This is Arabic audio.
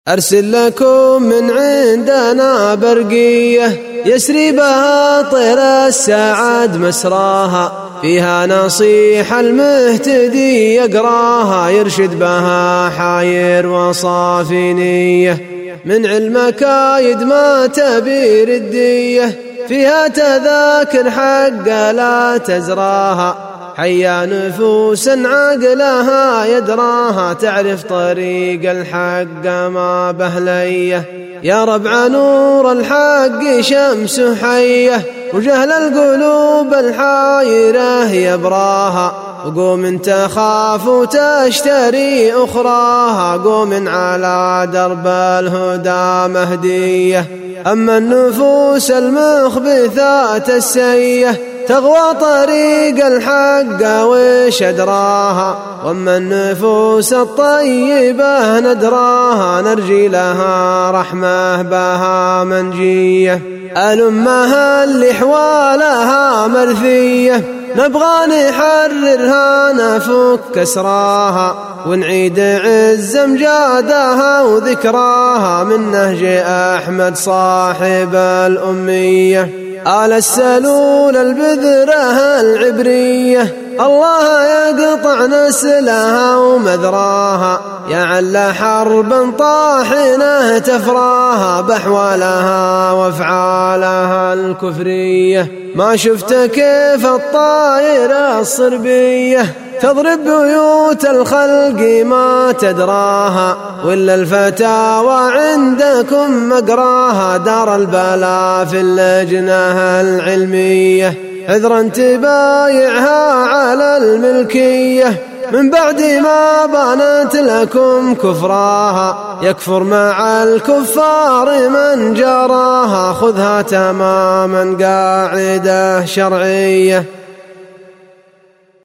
أرسل لكم من عندنا برقية يسري بها طير السعد مسراها، فيها نصيحة المهتدي يقراها يرشد بها حاير وصافي نية. من علم كايد ما تبي ردية، فيها تذاكر حق لا تزراها، حيا نفوسا عقلها يدراها، تعرف طريق الحق ما بهليه. يا ربع نور الحق شمس حيه، وجهل القلوب الحايرة يبراها، وقوم تخاف وتشتري أخراها، قوم على درب الهدى مهدية. أما النفوس المخبثات السيئة تغوى طريق الحق وش أدراها، وأما النفوس الطيبة ندراها، نرجي لها رحمة بها منجية. الأمة اللي حوالها مرثية نبغى نحررها نفك أسراها، ونعيد عز امجادها وذكراها، من نهج أحمد صاحب الأمية. آل السلول البذرة العبرية الله يقطع نسلها ومذراها، يعل حرب طاحنة تفراها، بأحوالها وافعالها الكفرية. ما شفت كيف الطائرة الصربية تضرب بيوت الخلق ما تدراها، ولا الفتاوى عندكم مقراها، دار البلاء في اللجنة العلمية. عذرا تبايعها على الملكية من بعد ما بانت لكم كفراها، يكفر مع الكفار من جراها، خذها تماما قاعدة شرعية.